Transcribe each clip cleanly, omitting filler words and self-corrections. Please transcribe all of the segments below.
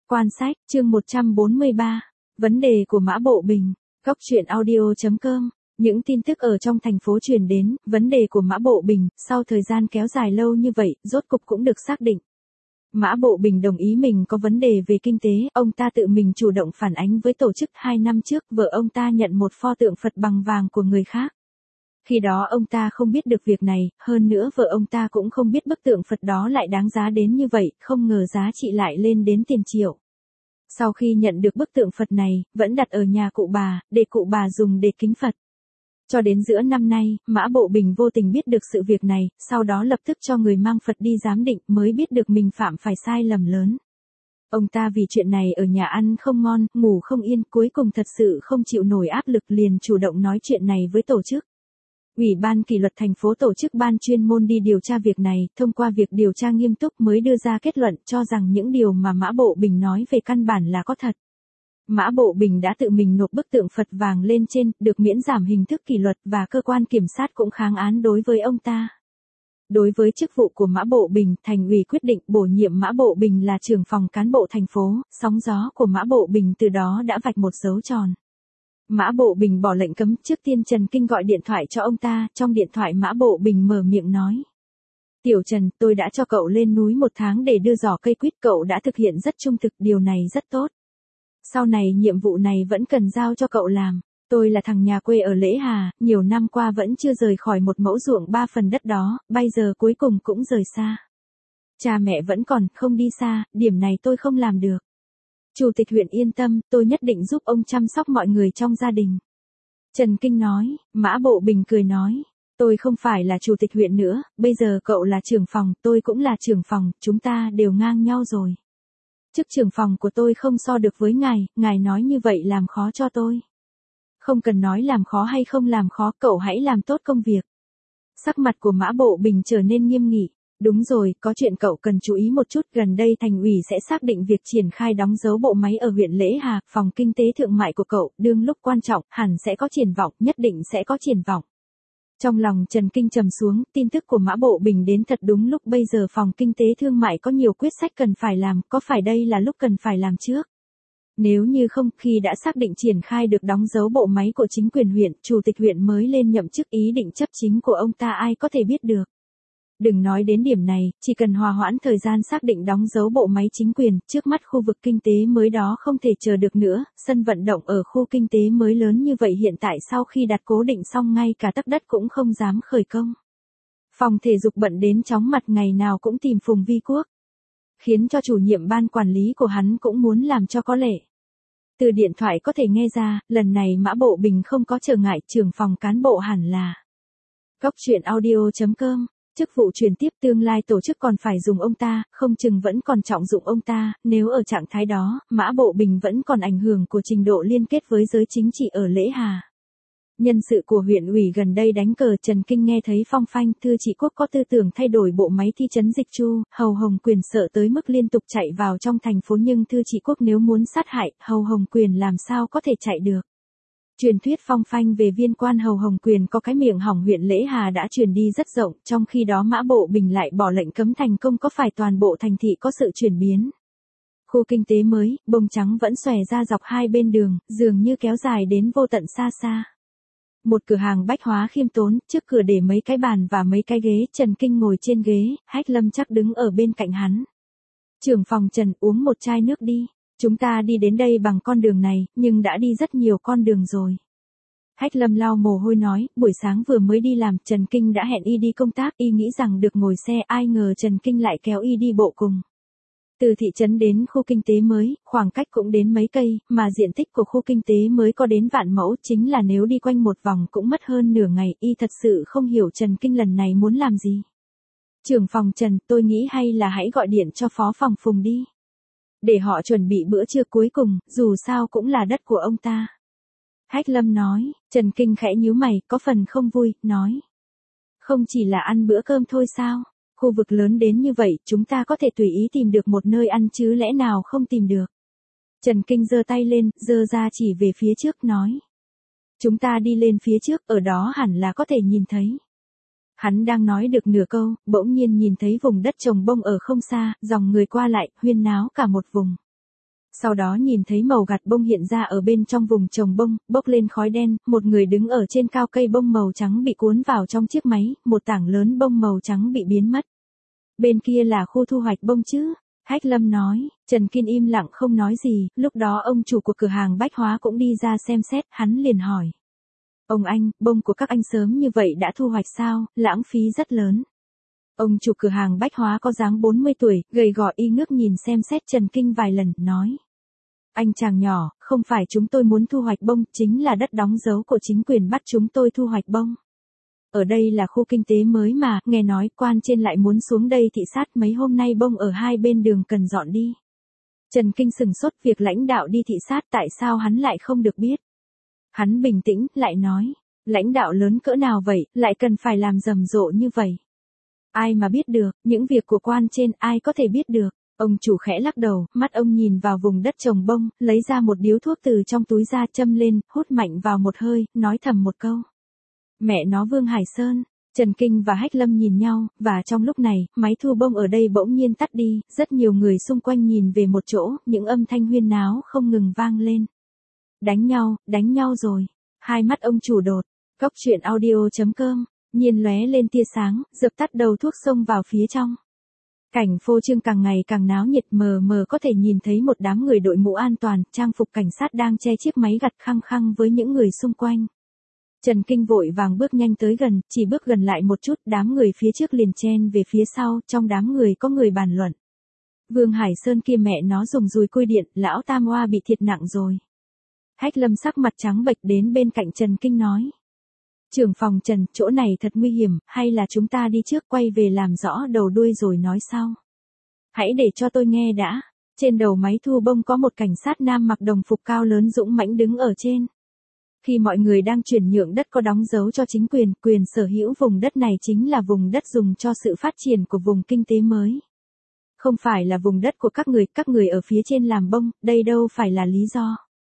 Quan sách, chương 143. Vấn đề của Mã Bộ Bình. Góc truyện audio.com. Những tin tức ở trong thành phố truyền đến, vấn đề của Mã Bộ Bình, sau thời gian kéo dài lâu như vậy, rốt cục cũng được xác định. Mã Bộ Bình đồng ý mình có vấn đề về kinh tế, ông ta tự mình chủ động phản ánh với tổ chức 2 năm trước, vợ ông ta nhận một pho tượng Phật bằng vàng của người khác. Khi đó ông ta không biết được việc này, hơn nữa vợ ông ta cũng không biết bức tượng Phật đó lại đáng giá đến như vậy, không ngờ giá trị lại lên đến tiền triệu. Sau khi nhận được bức tượng Phật này, vẫn đặt ở nhà cụ bà, để cụ bà dùng để kính Phật. Cho đến giữa năm nay, Mã Bộ Bình vô tình biết được sự việc này, sau đó lập tức cho người mang Phật đi giám định mới biết được mình phạm phải sai lầm lớn. Ông ta vì chuyện này ở nhà ăn không ngon, ngủ không yên, cuối cùng thật sự không chịu nổi áp lực liền chủ động nói chuyện này với tổ chức. Ủy ban kỷ luật thành phố tổ chức ban chuyên môn đi điều tra việc này, thông qua việc điều tra nghiêm túc mới đưa ra kết luận cho rằng những điều mà Mã Bộ Bình nói về căn bản là có thật. Mã Bộ Bình đã tự mình nộp bức tượng Phật vàng lên trên, được miễn giảm hình thức kỷ luật và cơ quan kiểm sát cũng kháng án đối với ông ta. Đối với chức vụ của Mã Bộ Bình, thành ủy quyết định bổ nhiệm Mã Bộ Bình là trưởng phòng cán bộ thành phố, sóng gió của Mã Bộ Bình từ đó đã vạch một dấu tròn. Mã Bộ Bình bỏ lệnh cấm, trước tiên Trần Kinh gọi điện thoại cho ông ta, trong điện thoại Mã Bộ Bình mở miệng nói. Tiểu Trần, tôi đã cho cậu lên núi 1 tháng để đưa giỏ cây quýt, cậu đã thực hiện rất trung thực, điều này rất tốt. Sau này nhiệm vụ này vẫn cần giao cho cậu làm. Tôi là thằng nhà quê ở Lễ Hà, nhiều năm qua vẫn chưa rời khỏi một mẫu ruộng 3 phần đất đó, bây giờ cuối cùng cũng rời xa. Cha mẹ vẫn còn, không đi xa, điểm này tôi không làm được. Chủ tịch huyện yên tâm, tôi nhất định giúp ông chăm sóc mọi người trong gia đình. Trần Kinh nói. Mã Bộ Bình cười nói. Tôi không phải là chủ tịch huyện nữa, bây giờ cậu là trưởng phòng, tôi cũng là trưởng phòng, chúng ta đều ngang nhau rồi. Chức trưởng phòng của tôi không so được với ngài nói như vậy làm khó cho tôi. Không cần nói làm khó hay không làm khó, cậu hãy làm tốt công việc. Sắc mặt của Mã Bộ Bình trở nên nghiêm nghị. Đúng rồi, có chuyện cậu cần chú ý một chút, gần đây thành ủy sẽ xác định việc triển khai đóng dấu bộ máy ở huyện Lễ Hà, phòng kinh tế thương mại của cậu, đương lúc quan trọng, hẳn sẽ có triển vọng, nhất định sẽ có triển vọng. Trong lòng Trần Kinh trầm xuống, tin tức của Mã Bộ Bình đến thật đúng lúc, bây giờ phòng kinh tế thương mại có nhiều quyết sách cần phải làm, có phải đây là lúc cần phải làm trước? Nếu như không, khi đã xác định triển khai được đóng dấu bộ máy của chính quyền huyện, chủ tịch huyện mới lên nhậm chức, ý định chấp chính của ông ta ai có thể biết được. Đừng nói đến điểm này, chỉ cần hòa hoãn thời gian xác định đóng dấu bộ máy chính quyền, trước mắt khu vực kinh tế mới đó không thể chờ được nữa, sân vận động ở khu kinh tế mới lớn như vậy hiện tại sau khi đặt cố định xong ngay cả tấc đất cũng không dám khởi công. Phòng thể dục bận đến chóng mặt, ngày nào cũng tìm Phùng Vi Quốc. Khiến cho chủ nhiệm ban quản lý của hắn cũng muốn làm cho có lệ. Từ điện thoại có thể nghe ra, lần này Mã Bộ Bình không có trở ngại, trưởng phòng cán bộ hẳn là. Góc truyện audio.com. Chức vụ truyền tiếp, tương lai tổ chức còn phải dùng ông ta, không chừng vẫn còn trọng dụng ông ta, nếu ở trạng thái đó, Mã Bộ Bình vẫn còn ảnh hưởng của trình độ liên kết với giới chính trị ở Lễ Hà. Nhân sự của huyện ủy gần đây đánh cờ, Trần Kinh nghe thấy phong phanh, Thư Trị Quốc có tư tưởng thay đổi bộ máy thị trấn Dịch Chu, Hầu Hồng Quyền sợ tới mức liên tục chạy vào trong thành phố, nhưng Thư Trị Quốc nếu muốn sát hại, Hầu Hồng Quyền làm sao có thể chạy được. Truyền thuyết phong phanh về viên quan Hầu Hồng Quyền có cái miệng hỏng huyện Lễ Hà đã truyền đi rất rộng, trong khi đó Mã Bộ Bình lại bỏ lệnh cấm thành công, có phải toàn bộ thành thị có sự chuyển biến. Khu kinh tế mới, bông trắng vẫn xòe ra dọc hai bên đường, dường như kéo dài đến vô tận xa xa. Một cửa hàng bách hóa khiêm tốn, trước cửa để mấy cái bàn và mấy cái ghế, Trần Kinh ngồi trên ghế, Hách Lâm chắc đứng ở bên cạnh hắn. Trưởng phòng Trần, uống một chai nước đi. Chúng ta đi đến đây bằng con đường này, nhưng đã đi rất nhiều con đường rồi. Hách Lâm lau mồ hôi nói, buổi sáng vừa mới đi làm, Trần Kinh đã hẹn y đi công tác, y nghĩ rằng được ngồi xe, ai ngờ Trần Kinh lại kéo y đi bộ cùng. Từ thị trấn đến khu kinh tế mới, khoảng cách cũng đến mấy cây, mà diện tích của khu kinh tế mới có đến vạn mẫu, chính là nếu đi quanh một vòng cũng mất hơn nửa ngày, y thật sự không hiểu Trần Kinh lần này muốn làm gì. Trưởng phòng Trần, tôi nghĩ hay là hãy gọi điện cho phó phòng Phùng đi. Để họ chuẩn bị bữa trưa cuối cùng, dù sao cũng là đất của ông ta. Hách Lâm nói. Trần Kinh khẽ nhíu mày, có phần không vui, nói. Không chỉ là ăn bữa cơm thôi sao? Khu vực lớn đến như vậy, chúng ta có thể tùy ý tìm được một nơi ăn chứ lẽ nào không tìm được. Trần Kinh giơ tay lên, giơ ra chỉ về phía trước, nói. Chúng ta đi lên phía trước, ở đó hẳn là có thể nhìn thấy. Hắn đang nói được nửa câu, bỗng nhiên nhìn thấy vùng đất trồng bông ở không xa, dòng người qua lại, huyên náo cả một vùng. Sau đó nhìn thấy màu gặt bông hiện ra ở bên trong vùng trồng bông, bốc lên khói đen, một người đứng ở trên cao cây bông màu trắng bị cuốn vào trong chiếc máy, một tảng lớn bông màu trắng bị biến mất. Bên kia là khu thu hoạch bông chứ? Hách Lâm nói. Trần Kinh im lặng không nói gì, lúc đó ông chủ của cửa hàng bách hóa cũng đi ra xem xét, hắn liền hỏi. Ông anh, bông của các anh sớm như vậy đã thu hoạch sao, lãng phí rất lớn. Ông chủ cửa hàng bách hóa có dáng 40 tuổi, gầy gò y ngước nhìn xem xét Trần Kinh vài lần, nói. Anh chàng nhỏ, không phải chúng tôi muốn thu hoạch bông, chính là đất đóng dấu của chính quyền bắt chúng tôi thu hoạch bông. Ở đây là khu kinh tế mới mà, nghe nói quan trên lại muốn xuống đây thị sát mấy hôm nay bông ở hai bên đường cần dọn đi. Trần Kinh sừng sốt việc lãnh đạo đi thị sát tại sao hắn lại không được biết. Hắn bình tĩnh, lại nói, lãnh đạo lớn cỡ nào vậy, lại cần phải làm rầm rộ như vậy. Ai mà biết được, những việc của quan trên ai có thể biết được. Ông chủ khẽ lắc đầu, mắt ông nhìn vào vùng đất trồng bông, lấy ra một điếu thuốc từ trong túi ra châm lên, hút mạnh vào một hơi, nói thầm một câu. Mẹ nó Vương Hải Sơn. Trần Kinh và Hách Lâm nhìn nhau, và trong lúc này, máy thu bông ở đây bỗng nhiên tắt đi, rất nhiều người xung quanh nhìn về một chỗ, những âm thanh huyên náo không ngừng vang lên. Đánh nhau rồi. Hai mắt ông chủ đột. Góc truyện audio.com, nhiên lóe lên tia sáng, dập tắt đầu thuốc xông vào phía trong. Cảnh phô trương càng ngày càng náo nhiệt, mờ mờ có thể nhìn thấy một đám người đội mũ an toàn, trang phục cảnh sát đang che chiếc máy gặt khăng khăng với những người xung quanh. Trần Kinh vội vàng bước nhanh tới gần, chỉ bước gần lại một chút, đám người phía trước liền chen về phía sau, trong đám người có người bàn luận. Vương Hải Sơn kia mẹ nó dùng dùi cui điện, lão tam oa bị thiệt nặng rồi. Hách Lâm sắc mặt trắng bệch đến bên cạnh Trần Kinh nói. Trưởng phòng Trần, chỗ này thật nguy hiểm, hay là chúng ta đi trước quay về làm rõ đầu đuôi rồi nói sau. Hãy để cho tôi nghe đã. Trên đầu máy thu bông có một cảnh sát nam mặc đồng phục cao lớn dũng mãnh đứng ở trên. Khi mọi người đang chuyển nhượng đất có đóng dấu cho chính quyền, quyền sở hữu vùng đất này chính là vùng đất dùng cho sự phát triển của vùng kinh tế mới. Không phải là vùng đất của các người ở phía trên làm bông, đây đâu phải là lý do.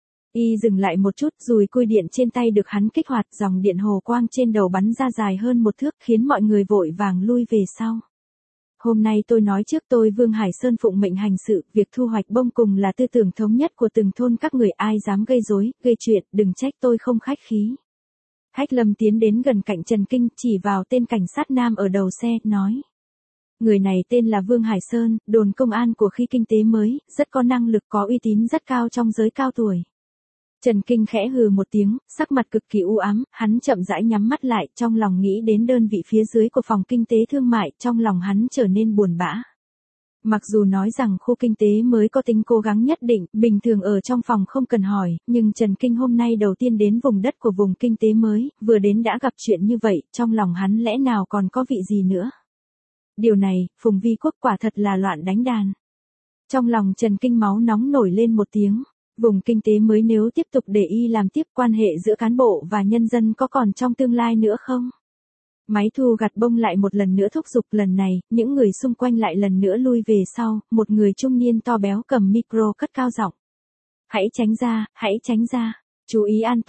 Y dừng lại một chút, dùi cui điện trên tay được hắn kích hoạt, dòng điện hồ quang trên đầu bắn ra dài hơn một thước, khiến mọi người vội vàng lui về sau. Hôm nay tôi nói trước, tôi Vương Hải Sơn phụng mệnh hành sự, việc thu hoạch bông cùng là tư tưởng thống nhất của từng thôn, các người ai dám gây rối, gây chuyện, đừng trách tôi không khách khí. Hách Lâm tiến đến gần cạnh Trần Kinh, chỉ vào tên cảnh sát nam ở đầu xe, nói. Người này tên là Vương Hải Sơn, đồn công an của khi kinh tế mới, rất có năng lực, có uy tín rất cao trong giới cao tuổi. Trần Kinh khẽ hừ một tiếng, sắc mặt cực kỳ u ám, hắn chậm rãi nhắm mắt lại, trong lòng nghĩ đến đơn vị phía dưới của phòng kinh tế thương mại, trong lòng hắn trở nên buồn bã. Mặc dù nói rằng khu kinh tế mới có tính cố gắng nhất định, bình thường ở trong phòng không cần hỏi, nhưng Trần Kinh hôm nay đầu tiên đến vùng đất của vùng kinh tế mới, vừa đến đã gặp chuyện như vậy, trong lòng hắn lẽ nào còn có vị gì nữa. Điều này, Phùng Vi Quốc quả thật là loạn đánh đàn. Trong lòng Trần Kinh máu nóng nổi lên một tiếng. Vùng kinh tế mới nếu tiếp tục để y làm tiếp, quan hệ giữa cán bộ và nhân dân có còn trong tương lai nữa không? Máy thu gặt bông lại một lần nữa thúc giục, lần này, những người xung quanh lại lần nữa lui về sau, một người trung niên to béo cầm micro cất cao giọng. Hãy tránh ra, chú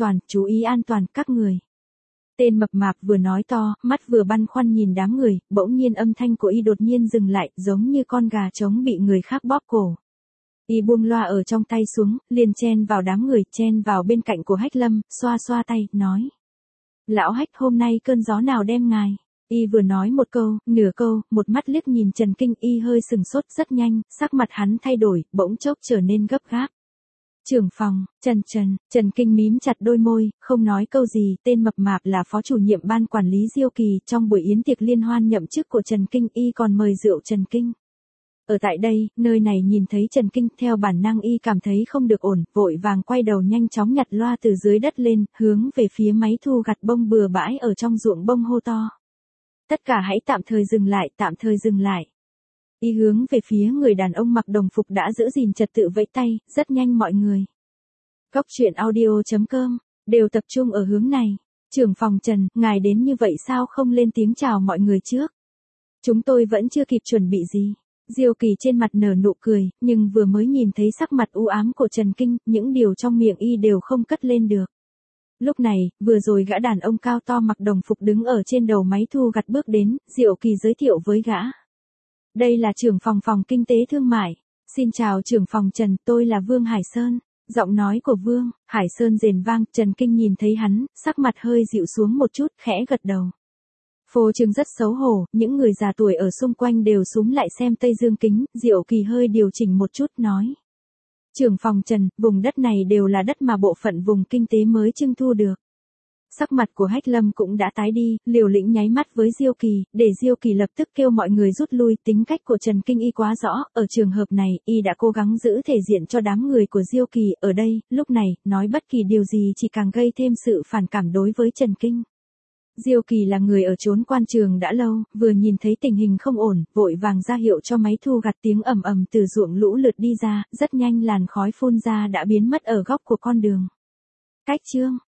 ý an toàn các người. Tên mập mạp vừa nói to, mắt vừa băn khoăn nhìn đám người, bỗng nhiên âm thanh của y đột nhiên dừng lại, giống như con gà trống bị người khác bóp cổ. Y buông loa ở trong tay xuống, liền chen vào đám người, chen vào bên cạnh của Hách Lâm, xoa xoa tay, nói. Lão Hách, hôm nay cơn gió nào đem ngài? Y vừa nói một câu, nửa câu, một mắt liếc nhìn Trần Kinh, y hơi sừng sốt rất nhanh, sắc mặt hắn thay đổi, bỗng chốc trở nên gấp gáp. Trưởng phòng, Trần Kinh mím chặt đôi môi, không nói câu gì, tên mập mạp là phó chủ nhiệm ban quản lý Diêu Kỳ, trong buổi yến tiệc liên hoan nhậm chức của Trần Kinh, y còn mời rượu Trần Kinh. Ở tại đây, nơi này nhìn thấy Trần Kinh, theo bản năng y cảm thấy không được ổn, vội vàng quay đầu nhanh chóng nhặt loa từ dưới đất lên, hướng về phía máy thu gặt bông bừa bãi ở trong ruộng bông hô to. Tất cả hãy tạm thời dừng lại. Y hướng về phía người đàn ông mặc đồng phục đã giữ gìn trật tự vẫy tay, rất nhanh mọi người. Góc truyện audio.com, đều tập trung ở hướng này. Trưởng phòng Trần, ngài đến như vậy sao không lên tiếng chào mọi người trước? Chúng tôi vẫn chưa kịp chuẩn bị gì. Diêu Kỳ trên mặt nở nụ cười, nhưng vừa mới nhìn thấy sắc mặt u ám của Trần Kinh, những điều trong miệng y đều không cất lên được. Lúc này, vừa rồi gã đàn ông cao to mặc đồng phục đứng ở trên đầu máy thu gặt bước đến, Diêu Kỳ giới thiệu với gã. Đây là trưởng phòng kinh tế thương mại. Xin chào trưởng phòng Trần, tôi là Vương Hải Sơn. Giọng nói của Vương Hải Sơn rền vang, Trần Kinh nhìn thấy hắn, sắc mặt hơi dịu xuống một chút, khẽ gật đầu. Phô Trương rất xấu hổ, những người già tuổi ở xung quanh đều súm lại xem Tây Dương Kính, Diệu Kỳ hơi điều chỉnh một chút nói. Trưởng phòng Trần, vùng đất này đều là đất mà bộ phận vùng kinh tế mới trưng thu được. Sắc mặt của Hách Lâm cũng đã tái đi, liều lĩnh nháy mắt với Diêu Kỳ, để Diêu Kỳ lập tức kêu mọi người rút lui. Tính cách của Trần Kinh y quá rõ, ở trường hợp này, y đã cố gắng giữ thể diện cho đám người của Diêu Kỳ. Ở đây, lúc này, nói bất kỳ điều gì chỉ càng gây thêm sự phản cảm đối với Trần Kinh. Diêu Kỳ là người ở chốn quan trường đã lâu, vừa nhìn thấy tình hình không ổn, vội vàng ra hiệu cho máy thu gặt, tiếng ầm ầm từ ruộng lũ lượt đi ra, rất nhanh làn khói phun ra đã biến mất ở góc của con đường. Cách chương